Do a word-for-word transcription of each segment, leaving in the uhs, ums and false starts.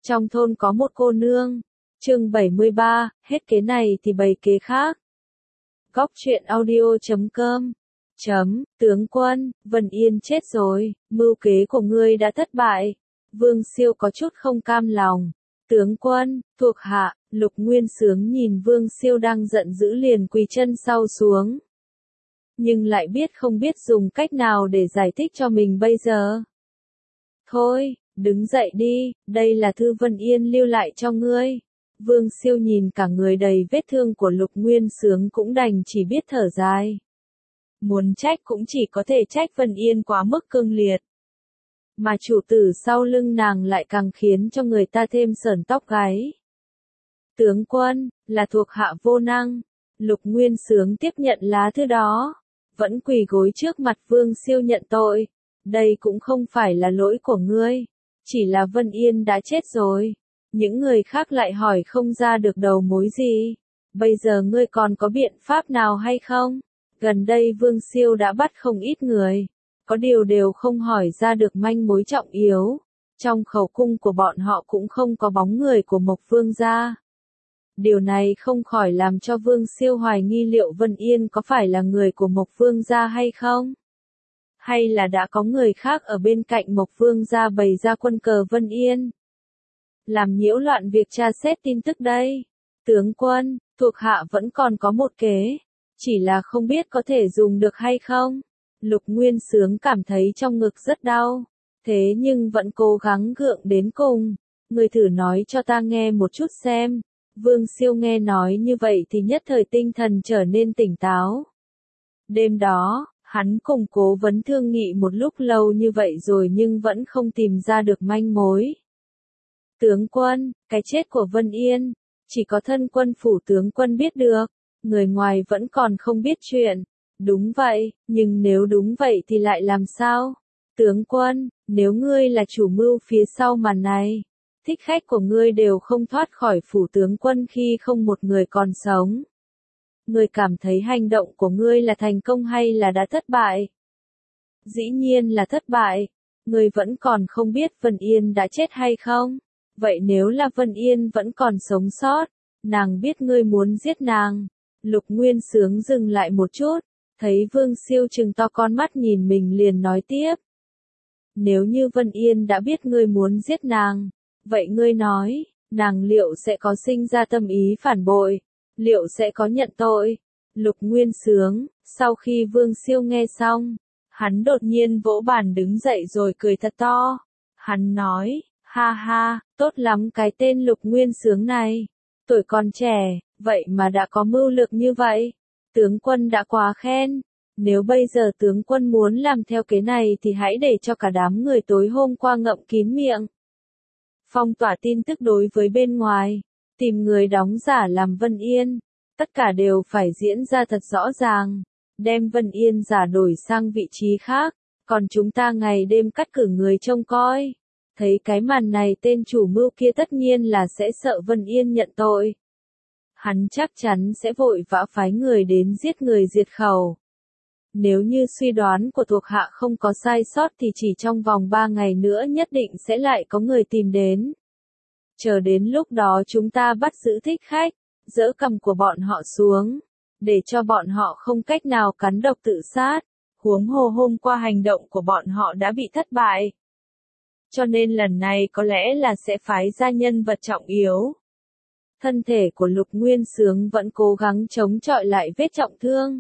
Trong thôn có một cô nương. Chương bảy mươi ba, hết kế này thì bày kế khác. Góc truyện audio chấm com. Chấm, tướng quân, Vân Yên chết rồi, mưu kế của ngươi đã thất bại. Vương Siêu có chút không cam lòng. Tướng quân, thuộc hạ, Lục Nguyên Sướng nhìn Vương Siêu đang giận dữ liền quỳ chân sau xuống. Nhưng lại biết không biết dùng cách nào để giải thích cho mình bây giờ. Thôi, đứng dậy đi, đây là thư Vân Yên lưu lại cho ngươi. Vương Siêu nhìn cả người đầy vết thương của Lục Nguyên Sướng cũng đành chỉ biết thở dài. Muốn trách cũng chỉ có thể trách Vân Yên quá mức cương liệt. Mà chủ tử sau lưng nàng lại càng khiến cho người ta thêm sởn tóc gáy. Tướng quân, là thuộc hạ vô năng. Lục Nguyên Sướng tiếp nhận lá thư đó. Vẫn quỳ gối trước mặt Vương Siêu nhận tội. Đây cũng không phải là lỗi của ngươi. Chỉ là Vân Yên đã chết rồi. Những người khác lại hỏi không ra được đầu mối gì. Bây giờ ngươi còn có biện pháp nào hay không? Gần đây Vương Siêu đã bắt không ít người. Có điều đều không hỏi ra được manh mối trọng yếu. Trong khẩu cung của bọn họ cũng không có bóng người của Mộc Vương gia. Điều này không khỏi làm cho Vương Siêu hoài nghi liệu Vân Yên có phải là người của Mộc Vương gia hay không? Hay là đã có người khác ở bên cạnh Mộc Vương gia bày ra quân cờ Vân Yên? Làm nhiễu loạn việc tra xét tin tức đây. Tướng quân, thuộc hạ vẫn còn có một kế. Chỉ là không biết có thể dùng được hay không? Lục Nguyên Sướng cảm thấy trong ngực rất đau. Thế nhưng vẫn cố gắng gượng đến cùng. Người thử nói cho ta nghe một chút xem. Vương Siêu nghe nói như vậy thì nhất thời tinh thần trở nên tỉnh táo. Đêm đó, hắn cùng Cố Vấn thương nghị một lúc lâu như vậy rồi nhưng vẫn không tìm ra được manh mối. Tướng quân, cái chết của Vân Yên, chỉ có thân quân phủ tướng quân biết được, người ngoài vẫn còn không biết chuyện. Đúng vậy, nhưng nếu đúng vậy thì lại làm sao? Tướng quân, nếu ngươi là chủ mưu phía sau màn này, thích khách của ngươi đều không thoát khỏi phủ tướng quân khi không một người còn sống. Ngươi cảm thấy hành động của ngươi là thành công hay là đã thất bại? Dĩ nhiên là thất bại. Ngươi vẫn còn không biết Vân Yên đã chết hay không? Vậy nếu là Vân Yên vẫn còn sống sót, nàng biết ngươi muốn giết nàng. Lục Nguyên Sướng dừng lại một chút, thấy Vương Siêu trừng to con mắt nhìn mình liền nói tiếp. Nếu như Vân Yên đã biết ngươi muốn giết nàng, vậy ngươi nói, nàng liệu sẽ có sinh ra tâm ý phản bội, liệu sẽ có nhận tội? Lục Nguyên Sướng, sau khi Vương Siêu nghe xong, hắn đột nhiên vỗ bàn đứng dậy rồi cười thật to. Hắn nói, ha ha, tốt lắm cái tên Lục Nguyên Sướng này. Tuổi còn trẻ, vậy mà đã có mưu lược như vậy. Tướng quân đã quá khen. Nếu bây giờ tướng quân muốn làm theo kế này thì hãy để cho cả đám người tối hôm qua ngậm kín miệng. Phong tỏa tin tức đối với bên ngoài. Tìm người đóng giả làm Vân Yên. Tất cả đều phải diễn ra thật rõ ràng. Đem Vân Yên giả đổi sang vị trí khác. Còn chúng ta ngày đêm cắt cử người trông coi. Thấy cái màn này tên chủ mưu kia tất nhiên là sẽ sợ Vân Yên nhận tội. Hắn chắc chắn sẽ vội vã phái người đến giết người diệt khẩu. Nếu như suy đoán của thuộc hạ không có sai sót thì chỉ trong vòng ba ngày nữa nhất định sẽ lại có người tìm đến. Chờ đến lúc đó chúng ta bắt giữ thích khách, giỡ cầm của bọn họ xuống, để cho bọn họ không cách nào cắn độc tự sát. Huống hồ hôm qua hành động của bọn họ đã bị thất bại. Cho nên lần này có lẽ là sẽ phái ra nhân vật trọng yếu. Thân thể của Lục Nguyên Sướng vẫn cố gắng chống chọi lại vết trọng thương.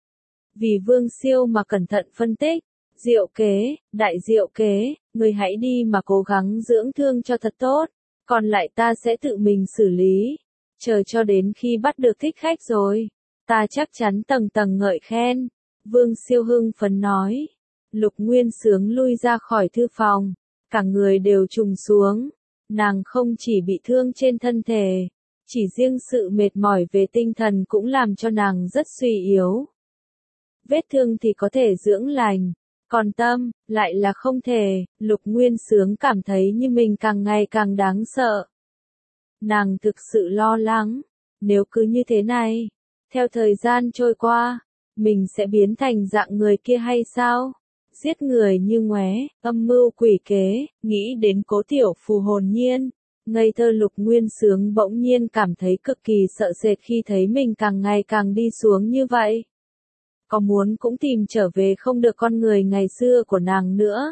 Vì Vương Siêu mà cẩn thận phân tích, diệu kế, đại diệu kế, người hãy đi mà cố gắng dưỡng thương cho thật tốt, còn lại ta sẽ tự mình xử lý. Chờ cho đến khi bắt được thích khách rồi, ta chắc chắn tầng tầng ngợi khen. Vương Siêu hưng phấn nói. Lục Nguyên Sướng lui ra khỏi thư phòng, cả người đều trùng xuống. Nàng không chỉ bị thương trên thân thể, chỉ riêng sự mệt mỏi về tinh thần cũng làm cho nàng rất suy yếu. Vết thương thì có thể dưỡng lành, còn tâm, lại là không thể. Lục Nguyên Sướng cảm thấy như mình càng ngày càng đáng sợ. Nàng thực sự lo lắng, nếu cứ như thế này, theo thời gian trôi qua, mình sẽ biến thành dạng người kia hay sao? Giết người như ngoé, âm mưu quỷ kế, nghĩ đến Cố Tiểu Phù hồn nhiên. Ngây thơ Lục Nguyên Sướng bỗng nhiên cảm thấy cực kỳ sợ sệt khi thấy mình càng ngày càng đi xuống như vậy. Có muốn cũng tìm trở về không được con người ngày xưa của nàng nữa.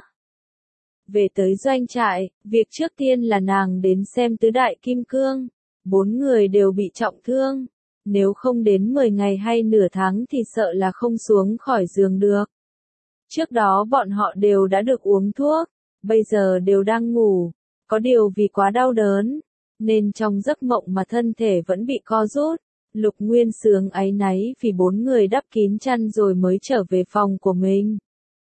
Về tới doanh trại, việc trước tiên là nàng đến xem tứ đại kim cương. Bốn người đều bị trọng thương. Nếu không đến mười ngày hay nửa tháng thì sợ là không xuống khỏi giường được. Trước đó bọn họ đều đã được uống thuốc, bây giờ đều đang ngủ. Có điều vì quá đau đớn, nên trong giấc mộng mà thân thể vẫn bị co rút. Lục Nguyên Sướng áy náy vì bốn người đắp kín chăn rồi mới trở về phòng của mình.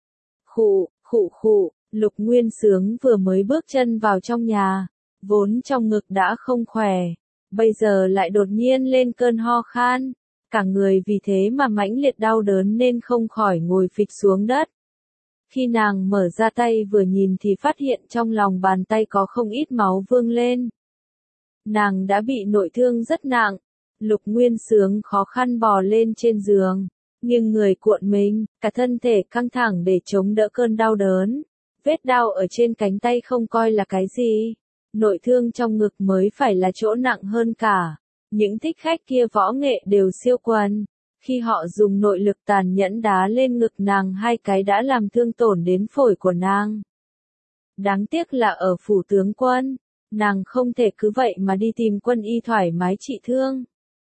Khụ, khụ khụ, Lục Nguyên Sướng vừa mới bước chân vào trong nhà, vốn trong ngực đã không khỏe, bây giờ lại đột nhiên lên cơn ho khan, cả người vì thế mà mãnh liệt đau đớn nên không khỏi ngồi phịch xuống đất. Khi nàng mở ra tay vừa nhìn thì phát hiện trong lòng bàn tay có không ít máu vương lên. Nàng đã bị nội thương rất nặng. Lục Nguyên Sướng khó khăn bò lên trên giường, nhưng người cuộn mình, cả thân thể căng thẳng để chống đỡ cơn đau đớn. Vết đau ở trên cánh tay không coi là cái gì, nội thương trong ngực mới phải là chỗ nặng hơn cả. Những thích khách kia võ nghệ đều siêu quần, khi họ dùng nội lực tàn nhẫn đá lên ngực nàng hai cái đã làm thương tổn đến phổi của nàng. Đáng tiếc là ở phủ tướng quân, nàng không thể cứ vậy mà đi tìm quân y thoải mái trị thương.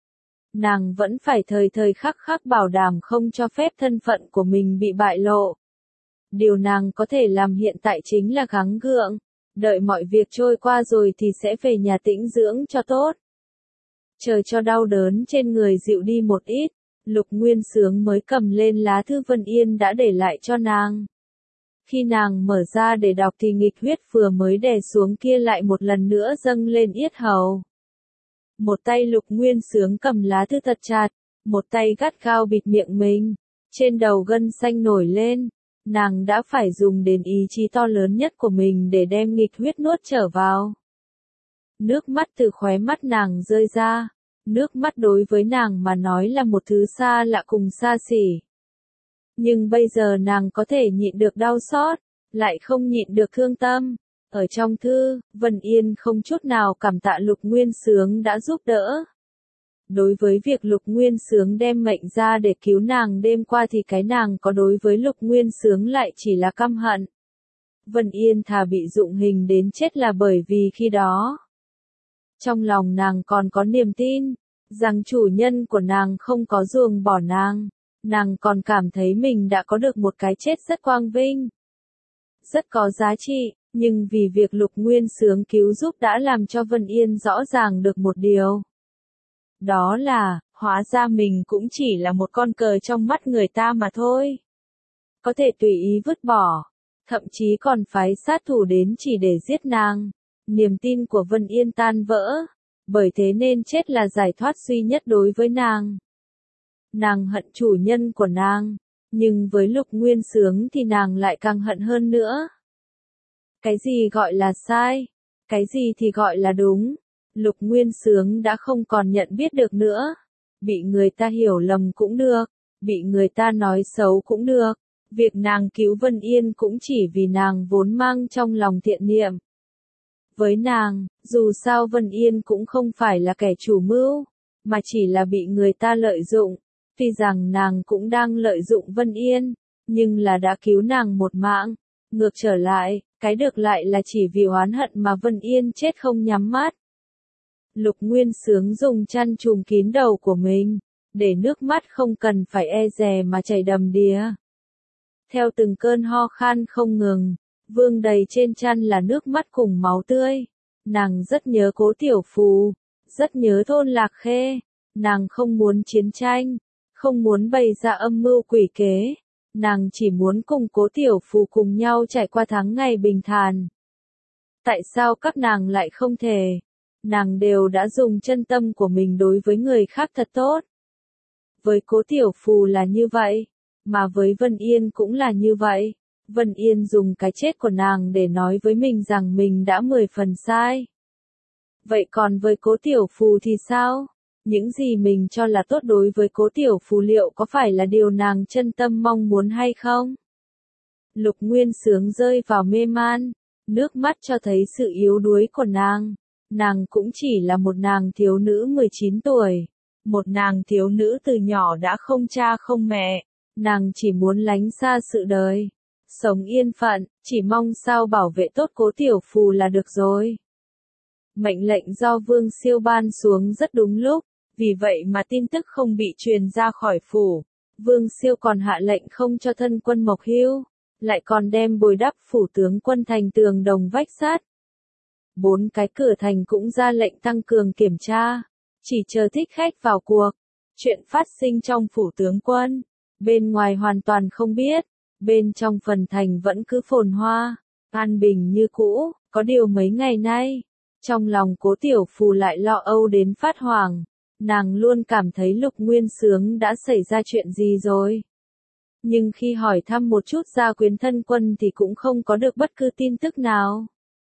Nàng vẫn phải thời thời khắc khắc bảo đảm không cho phép thân phận của mình bị bại lộ. Điều nàng có thể làm hiện tại chính là gắng gượng, đợi mọi việc trôi qua rồi thì sẽ về nhà tĩnh dưỡng cho tốt. Chờ cho đau đớn trên người dịu đi một ít, Lục Nguyên Sướng mới cầm lên lá thư Vân Yên đã để lại cho nàng. Khi nàng mở ra để đọc thì nghịch huyết vừa mới đè xuống kia lại một lần nữa dâng lên yết hầu. Một tay Lục Nguyên Sướng cầm lá thư thật chặt, một tay gắt gao bịt miệng mình, trên đầu gân xanh nổi lên, nàng đã phải dùng đến ý chí to lớn nhất của mình để đem nghịch huyết nuốt trở vào. Nước mắt từ khóe mắt nàng rơi ra, nước mắt đối với nàng mà nói là một thứ xa lạ cùng xa xỉ. Nhưng bây giờ nàng có thể nhịn được đau xót, lại không nhịn được thương tâm. Ở trong thư, Vân Yên không chút nào cảm tạ Lục Nguyên Sướng đã giúp đỡ. Đối với việc Lục Nguyên Sướng đem mệnh ra để cứu nàng đêm qua thì cái nàng có đối với Lục Nguyên Sướng lại chỉ là căm hận. Vân Yên thà bị dụng hình đến chết là bởi vì khi đó, trong lòng nàng còn có niềm tin, rằng chủ nhân của nàng không có ruồng bỏ nàng, nàng còn cảm thấy mình đã có được một cái chết rất quang vinh, rất có giá trị. Nhưng vì việc Lục Nguyên Sướng cứu giúp đã làm cho Vân Yên rõ ràng được một điều. Đó là, hóa ra mình cũng chỉ là một con cờ trong mắt người ta mà thôi. Có thể tùy ý vứt bỏ, thậm chí còn phái sát thủ đến chỉ để giết nàng. Niềm tin của Vân Yên tan vỡ, bởi thế nên chết là giải thoát duy nhất đối với nàng. Nàng hận chủ nhân của nàng, nhưng với Lục Nguyên Sướng thì nàng lại càng hận hơn nữa. Cái gì gọi là sai? Cái gì thì gọi là đúng? Lục Nguyên Sướng đã không còn nhận biết được nữa. Bị người ta hiểu lầm cũng được, bị người ta nói xấu cũng được. Việc nàng cứu Vân Yên cũng chỉ vì nàng vốn mang trong lòng thiện niệm. Với nàng, dù sao Vân Yên cũng không phải là kẻ chủ mưu, mà chỉ là bị người ta lợi dụng. Tuy rằng nàng cũng đang lợi dụng Vân Yên, nhưng là đã cứu nàng một mạng. Ngược trở lại, cái được lại là chỉ vì oán hận mà Vân Yên chết không nhắm mắt. Lục Nguyên Sướng dùng chăn trùm kín đầu của mình, để nước mắt không cần phải e dè mà chảy đầm đìa. Theo từng cơn ho khan không ngừng, vương đầy trên chăn là nước mắt cùng máu tươi. Nàng rất nhớ Cố Tiểu Phù, rất nhớ thôn Lạc Khê. Nàng không muốn chiến tranh, không muốn bày ra âm mưu quỷ kế. Nàng chỉ muốn cùng Cố Tiểu Phù cùng nhau trải qua tháng ngày bình thản. Tại sao các nàng lại không thể? Nàng đều đã dùng chân tâm của mình đối với người khác thật tốt. Với Cố Tiểu Phù là như vậy, mà với Vân Yên cũng là như vậy. Vân Yên dùng cái chết của nàng để nói với mình rằng mình đã mười phần sai. Vậy còn với Cố Tiểu Phù thì sao? Những gì mình cho là tốt đối với Cố Tiểu Phù liệu có phải là điều nàng chân tâm mong muốn hay không? Lục Nguyên Sướng rơi vào mê man, nước mắt cho thấy sự yếu đuối của nàng. Nàng cũng chỉ là một nàng thiếu nữ mười chín tuổi. Một nàng thiếu nữ từ nhỏ đã không cha không mẹ. Nàng chỉ muốn lánh xa sự đời. Sống yên phận, chỉ mong sao bảo vệ tốt Cố Tiểu Phù là được rồi. Mệnh lệnh do Vương Siêu ban xuống rất đúng lúc, vì vậy mà tin tức không bị truyền ra khỏi phủ. Vương Siêu còn hạ lệnh không cho thân quân Mộc Hưu, lại còn đem bồi đắp phủ tướng quân thành tường đồng vách sắt. Bốn cái cửa thành cũng ra lệnh tăng cường kiểm tra, chỉ chờ thích khách vào cuộc. Chuyện phát sinh trong phủ tướng quân, bên ngoài hoàn toàn không biết, bên trong phần thành vẫn cứ phồn hoa, an bình như cũ, có điều mấy ngày nay, trong lòng Cố Tiểu Phù lại lo âu đến phát hoảng, nàng luôn cảm thấy Lục Nguyên Xướng đã xảy ra chuyện gì rồi. Nhưng khi hỏi thăm một chút gia quyến thân quân thì cũng không có được bất cứ tin tức nào.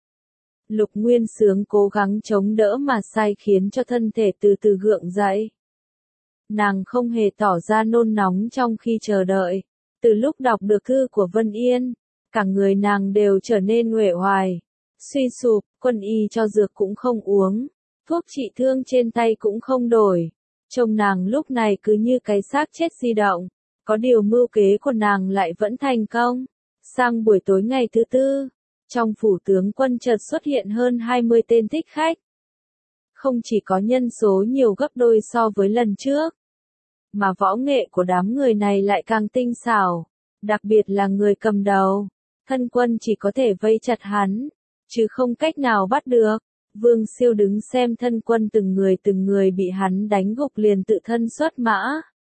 Lục Nguyên Xướng cố gắng chống đỡ mà sai khiến cho thân thể từ từ gượng dậy. Nàng không hề tỏ ra nôn nóng trong khi chờ đợi. Từ lúc đọc được thư của Vân Yên, cả người nàng đều trở nên uể oải, suy sụp, quân y cho dược cũng không uống, thuốc trị thương trên tay cũng không đổi. Trông nàng lúc này cứ như cái xác chết di động, có điều mưu kế của nàng lại vẫn thành công. Sang buổi tối ngày thứ tư, trong phủ tướng quân chợt xuất hiện hơn hai mươi tên thích khách. Không chỉ có nhân số nhiều gấp đôi so với lần trước, mà võ nghệ của đám người này lại càng tinh xảo, đặc biệt là người cầm đầu. Thân quân chỉ có thể vây chặt hắn, chứ không cách nào bắt được. Vương Siêu đứng xem thân quân từng người từng người bị hắn đánh gục liền tự thân xuất mã.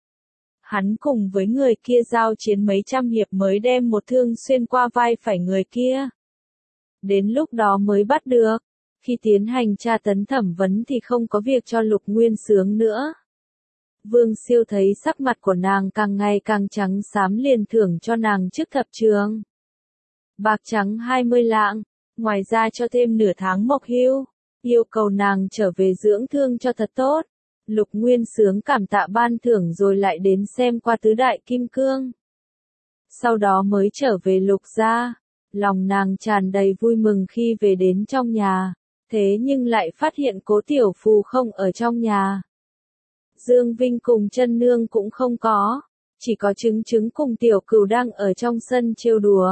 Hắn cùng với người kia giao chiến mấy trăm hiệp mới đem một thương xuyên qua vai phải người kia. Đến lúc đó mới bắt được. Khi tiến hành tra tấn thẩm vấn thì không có việc cho Lục Nguyên Xướng nữa. Vương Siêu thấy sắc mặt của nàng càng ngày càng trắng xám liền thưởng cho nàng chức thập trường. Bạc trắng hai mươi lạng, ngoài ra cho thêm nửa tháng Mộc Hưu, yêu cầu nàng trở về dưỡng thương cho thật tốt. Lục Nguyên Xướng cảm tạ ban thưởng rồi lại đến xem qua tứ đại kim cương. Sau đó mới trở về Lục gia, lòng nàng tràn đầy vui mừng khi về đến trong nhà, thế nhưng lại phát hiện Cố Tiểu Phù không ở trong nhà. Dương Vinh cùng chân nương cũng không có, chỉ có Trứng Trứng cùng Tiểu Cửu đang ở trong sân trêu đùa.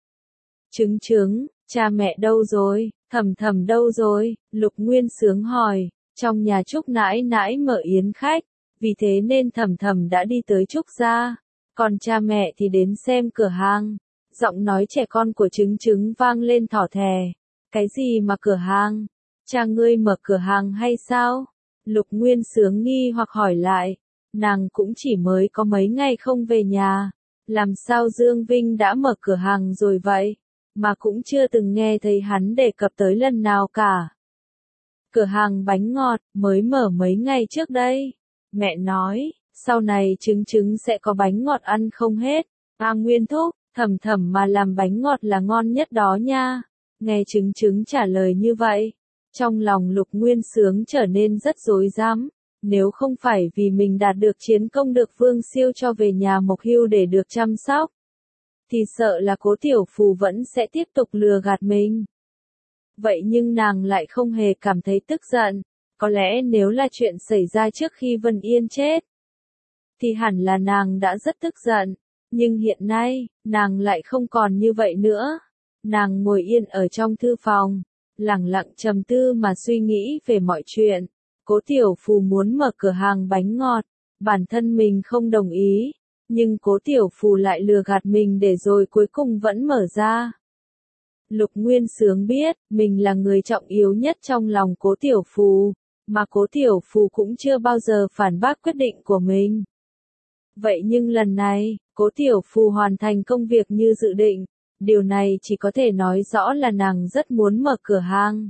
Trứng Trứng, cha mẹ đâu rồi, Thẩm Thẩm đâu rồi? Lục Nguyên Xướng hỏi. Trong nhà Trúc nãi nãi mở yến khách, vì thế nên Thẩm Thẩm đã đi tới Trúc gia, còn cha mẹ thì đến xem cửa hàng. Giọng nói trẻ con của Trứng Trứng vang lên thỏ thè. Cái gì mà cửa hàng? Cha ngươi mở cửa hàng hay sao? Lục Nguyên Xướng nghi hoặc hỏi lại. Nàng cũng chỉ mới có mấy ngày không về nhà, làm sao Dương Vinh đã mở cửa hàng rồi vậy, mà cũng chưa từng nghe thấy hắn đề cập tới lần nào cả. Cửa hàng bánh ngọt, mới mở mấy ngày trước đây. Mẹ nói, sau này Trứng Trứng sẽ có bánh ngọt ăn không hết. A Nguyên thúc, Thẩm Thẩm mà làm bánh ngọt là ngon nhất đó nha. Nghe Trứng Trứng trả lời như vậy, trong lòng Lục Nguyên Xướng trở nên rất rối rắm. Nếu không phải vì mình đạt được chiến công được Vương Siêu cho về nhà Mộc Hưu để được chăm sóc, thì sợ là Cố Tiểu Phù vẫn sẽ tiếp tục lừa gạt mình. Vậy nhưng nàng lại không hề cảm thấy tức giận. Có lẽ nếu là chuyện xảy ra trước khi Vân Yên chết, thì hẳn là nàng đã rất tức giận. Nhưng hiện nay, nàng lại không còn như vậy nữa. Nàng ngồi yên ở trong thư phòng, lặng lặng trầm tư mà suy nghĩ về mọi chuyện. Cố Tiểu Phù muốn mở cửa hàng bánh ngọt, bản thân mình không đồng ý, nhưng Cố Tiểu Phù lại lừa gạt mình để rồi cuối cùng vẫn mở ra. Lục Nguyên Xướng biết, mình là người trọng yếu nhất trong lòng Cố Tiểu Phù, mà Cố Tiểu Phù cũng chưa bao giờ phản bác quyết định của mình. Vậy nhưng lần này, Cố Tiểu Phù hoàn thành công việc như dự định, điều này chỉ có thể nói rõ là nàng rất muốn mở cửa hàng.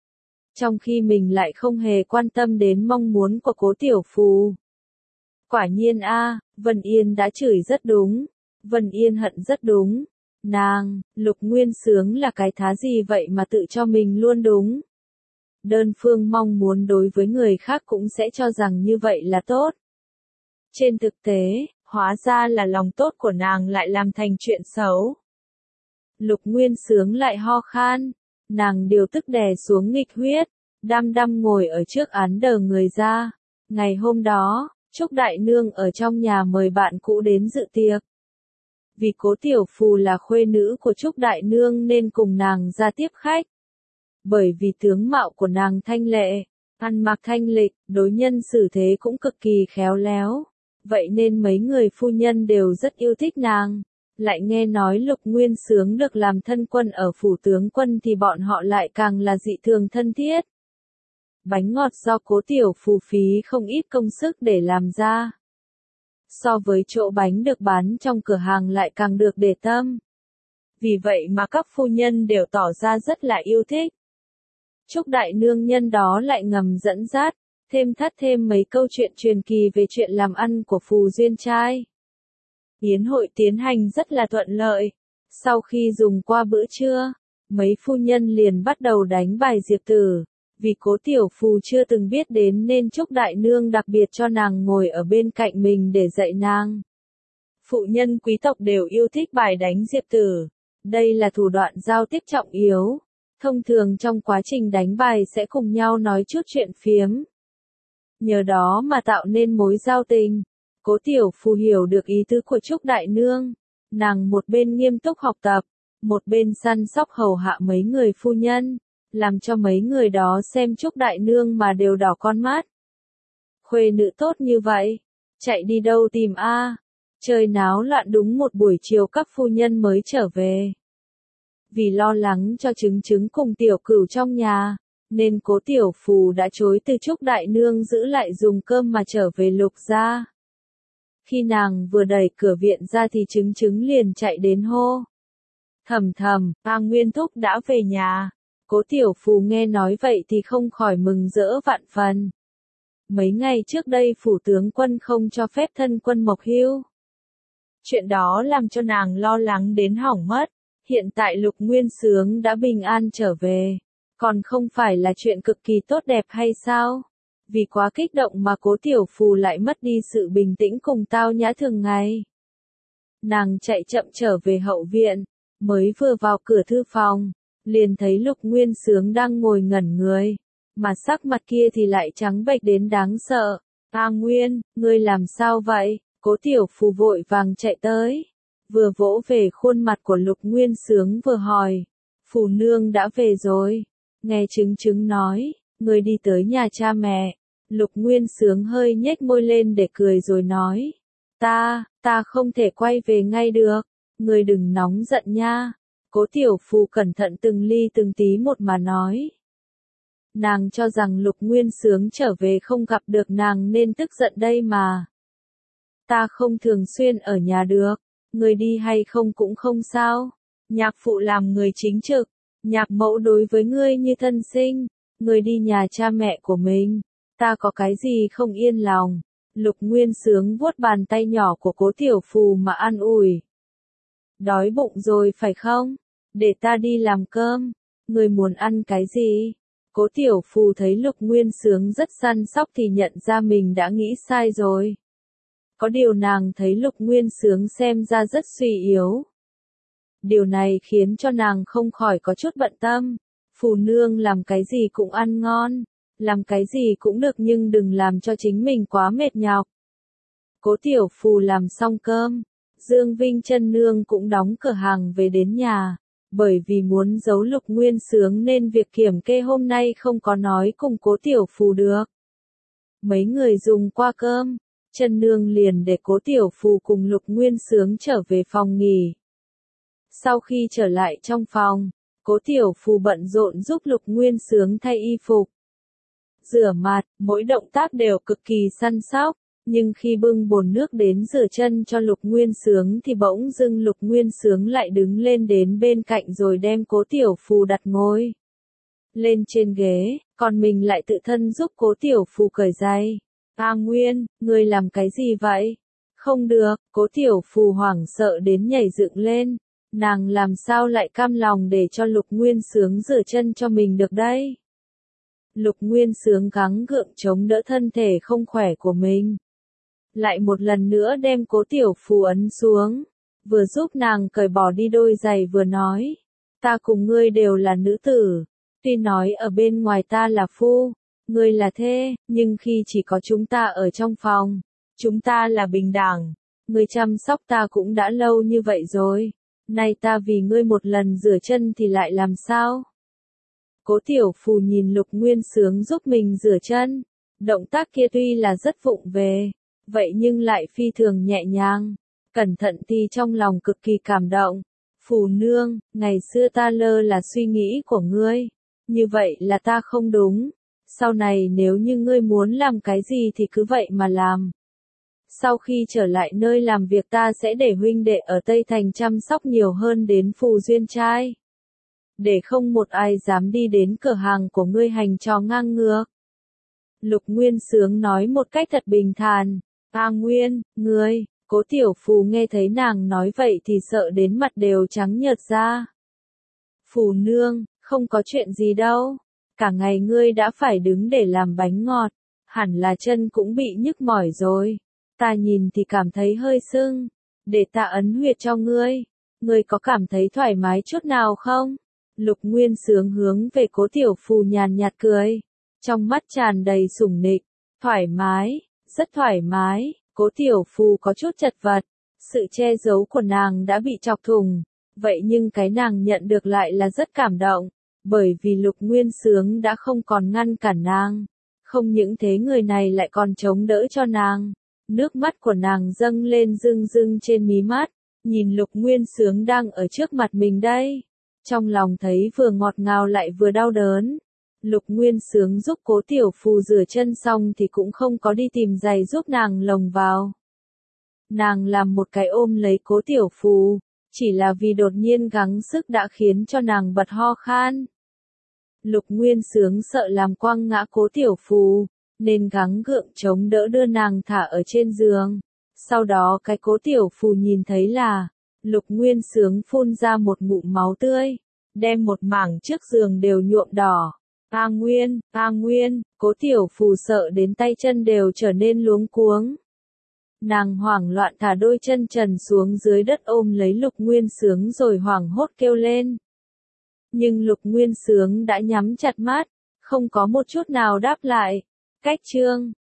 Trong khi mình lại không hề quan tâm đến mong muốn của Cố Tiểu Phù. Quả nhiên a, Vân Yên đã chửi rất đúng, Vân Yên hận rất đúng. Nàng, Lục Nguyên Xướng là cái thá gì vậy mà tự cho mình luôn đúng. Đơn phương mong muốn đối với người khác cũng sẽ cho rằng như vậy là tốt. Trên thực tế, hóa ra là lòng tốt của nàng lại làm thành chuyện xấu. Lục Nguyên Xướng lại ho khan, nàng điều tức đè xuống nghịch huyết, đăm đăm ngồi ở trước án đờ người ra. Ngày hôm đó, Trúc Đại Nương ở trong nhà mời bạn cũ đến dự tiệc. Vì Cố Tiểu Phù là khuê nữ của Trúc Đại Nương nên cùng nàng ra tiếp khách. Bởi vì tướng mạo của nàng thanh lệ, ăn mặc thanh lịch, đối nhân xử thế cũng cực kỳ khéo léo. Vậy nên mấy người phu nhân đều rất yêu thích nàng. Lại nghe nói Lục Nguyên Xướng được làm thân quân ở phủ tướng quân thì bọn họ lại càng là dị thường thân thiết. Bánh ngọt do Cố Tiểu Phù phí không ít công sức để làm ra. So với chỗ bánh được bán trong cửa hàng lại càng được để tâm. Vì vậy mà các phu nhân đều tỏ ra rất là yêu thích. Trúc Đại Nương nhân đó lại ngầm dẫn dắt, thêm thắt thêm mấy câu chuyện truyền kỳ về chuyện làm ăn của Phù Duyên trai. Yến hội tiến hành rất là thuận lợi. Sau khi dùng qua bữa trưa, mấy phu nhân liền bắt đầu đánh bài diệp tử. Vì Cố Tiểu Phù chưa từng biết đến nên Trúc Đại Nương đặc biệt cho nàng ngồi ở bên cạnh mình để dạy nàng. Phụ nhân quý tộc đều yêu thích bài đánh diệp tử. Đây là thủ đoạn giao tiếp trọng yếu. Thông thường trong quá trình đánh bài sẽ cùng nhau nói chút chuyện phiếm. Nhờ đó mà tạo nên mối giao tình. Cố Tiểu Phù hiểu được ý tứ của Trúc Đại Nương. Nàng một bên nghiêm túc học tập, một bên săn sóc hầu hạ mấy người phu nhân, làm cho mấy người đó xem Trúc Đại Nương mà đều đỏ con mắt. Khuê nữ tốt như vậy, chạy đi đâu tìm a? Chơi náo loạn đúng một buổi chiều các phu nhân mới trở về. Vì lo lắng cho Trứng Trứng cùng Tiểu Cửu trong nhà, nên Cố Tiểu Phù đã chối từ Trúc Đại Nương giữ lại dùng cơm mà trở về Lục gia. Khi nàng vừa đẩy cửa viện ra thì Trứng Trứng liền chạy đến hô. Thầm thầm, A Nguyên Thúc đã về nhà. Cố Tiểu Phù nghe nói vậy thì không khỏi mừng rỡ vạn phần. Mấy ngày trước đây phủ tướng quân không cho phép thân quân mộc hưu. Chuyện đó làm cho nàng lo lắng đến hỏng mất. Hiện tại Lục Nguyên Xướng đã bình an trở về. Còn không phải là chuyện cực kỳ tốt đẹp hay sao? Vì quá kích động mà Cố Tiểu Phù lại mất đi sự bình tĩnh cùng tao nhã thường ngày. Nàng chạy chậm trở về hậu viện, mới vừa vào cửa thư phòng, liền thấy Lục Nguyên Xướng đang ngồi ngẩn người, mà sắc mặt kia thì lại trắng bệch đến đáng sợ. A Nguyên, ngươi làm sao vậy? Cố Tiểu Phù vội vàng chạy tới, vừa vỗ về khuôn mặt của Lục Nguyên Xướng vừa hỏi, Phù nương đã về rồi. Nghe Trứng Trứng nói, ngươi đi tới nhà cha mẹ. Lục Nguyên Xướng hơi nhếch môi lên để cười rồi nói, ta, ta không thể quay về ngay được, ngươi đừng nóng giận nha. Cố Tiểu Phù cẩn thận từng ly từng tí một mà nói. Nàng cho rằng Lục Nguyên Xướng trở về không gặp được nàng nên tức giận đây mà. Ta không thường xuyên ở nhà được, người đi hay không cũng không sao. Nhạc phụ làm người chính trực, nhạc mẫu đối với ngươi như thân sinh, người đi nhà cha mẹ của mình, ta có cái gì không yên lòng. Lục Nguyên Xướng vuốt bàn tay nhỏ của Cố Tiểu Phù mà an ủi. Đói bụng rồi phải không? Để ta đi làm cơm. Người muốn ăn cái gì? Cố Tiểu Phù thấy Lục Nguyên Xướng rất săn sóc thì nhận ra mình đã nghĩ sai rồi. Có điều nàng thấy Lục Nguyên Xướng xem ra rất suy yếu. Điều này khiến cho nàng không khỏi có chút bận tâm. Phù nương làm cái gì cũng ăn ngon, làm cái gì cũng được nhưng đừng làm cho chính mình quá mệt nhọc. Cố Tiểu Phù làm xong cơm, Dương Vinh Chân nương cũng đóng cửa hàng về đến nhà. Bởi vì muốn giấu Lục Nguyên Xướng nên việc kiểm kê hôm nay không có nói cùng Cố Tiểu Phù được. Mấy người dùng qua cơm, Chân nương liền để Cố Tiểu Phù cùng Lục Nguyên Xướng trở về phòng nghỉ. Sau khi trở lại trong phòng, Cố Tiểu Phù bận rộn giúp Lục Nguyên Xướng thay y phục, rửa mặt, mỗi động tác đều cực kỳ săn sóc. Nhưng khi bưng bồn nước đến rửa chân cho Lục Nguyên Xướng thì bỗng dưng Lục Nguyên Xướng lại đứng lên đến bên cạnh rồi đem Cố Tiểu Phù đặt ngồi lên trên ghế, còn mình lại tự thân giúp Cố Tiểu Phù cởi giày. A Nguyên, ngươi làm cái gì vậy? Không được, Cố Tiểu Phù hoảng sợ đến nhảy dựng lên. Nàng làm sao lại cam lòng để cho Lục Nguyên Xướng rửa chân cho mình được đây? Lục Nguyên Xướng gắng gượng chống đỡ thân thể không khỏe của mình. Lại một lần nữa đem Cố Tiểu Phù ấn xuống, vừa giúp nàng cởi bỏ đi đôi giày vừa nói, ta cùng ngươi đều là nữ tử, Tuy nói ở bên ngoài ta là phu, ngươi là thê, nhưng khi chỉ có chúng ta ở trong phòng, chúng ta là bình đẳng. Ngươi chăm sóc ta cũng đã lâu như vậy rồi, nay ta vì ngươi một lần rửa chân thì lại làm sao? Cố Tiểu Phù nhìn Lục Nguyên Xướng giúp mình rửa chân, động tác kia tuy là rất vụng về, vậy nhưng lại phi thường nhẹ nhàng, cẩn thận thì trong lòng cực kỳ cảm động. Phù nương, ngày xưa ta lơ là suy nghĩ của ngươi, như vậy là ta không đúng, sau này nếu như ngươi muốn làm cái gì thì cứ vậy mà làm. Sau khi trở lại nơi làm việc ta sẽ để huynh đệ ở Tây Thành chăm sóc nhiều hơn đến Phù Duyên trai. Để không một ai dám đi đến cửa hàng của ngươi hành trò ngang ngược. Lục Nguyên Xướng nói một cách thật bình thản. A Nguyên, ngươi, Cố Tiểu Phù nghe thấy nàng nói vậy thì sợ đến mặt đều trắng nhợt ra. Phù nương, không có chuyện gì đâu. Cả ngày ngươi đã phải đứng để làm bánh ngọt, hẳn là chân cũng bị nhức mỏi rồi. Ta nhìn thì cảm thấy hơi sưng, để ta ấn huyệt cho ngươi. Ngươi có cảm thấy thoải mái chút nào không? Lục Nguyên Xướng hướng về Cố Tiểu Phù nhàn nhạt cười, trong mắt tràn đầy sủng nịch. Thoải mái, rất thoải mái. Cố Tiểu Phù có chút chật vật, sự che giấu của nàng đã bị chọc thủng, vậy nhưng cái nàng nhận được lại là rất cảm động, bởi vì Lục Nguyên Xướng đã không còn ngăn cản nàng, không những thế người này lại còn chống đỡ cho nàng. Nước mắt của nàng dâng lên rưng rưng trên mí mắt, nhìn Lục Nguyên Xướng đang ở trước mặt mình đây, trong lòng thấy vừa ngọt ngào lại vừa đau đớn. Lục Nguyên Xướng giúp Cố Tiểu Phù rửa chân xong thì cũng không có đi tìm giày giúp nàng lồng vào. Nàng làm một cái ôm lấy Cố Tiểu Phù, chỉ là vì đột nhiên gắng sức đã khiến cho nàng bật ho khan. Lục Nguyên Xướng sợ làm quăng ngã Cố Tiểu Phù, nên gắng gượng chống đỡ đưa nàng thả ở trên giường. Sau đó cái Cố Tiểu Phù nhìn thấy là, Lục Nguyên Xướng phun ra một ngụm máu tươi, đem một mảng trước giường đều nhuộm đỏ. A Nguyên, A Nguyên, Cố Tiểu Phù sợ đến tay chân đều trở nên luống cuống. Nàng hoảng loạn thả đôi chân trần xuống dưới đất ôm lấy Lục Nguyên Xướng rồi hoảng hốt kêu lên. Nhưng Lục Nguyên Xướng đã nhắm chặt mắt, không có một chút nào đáp lại. Cách chương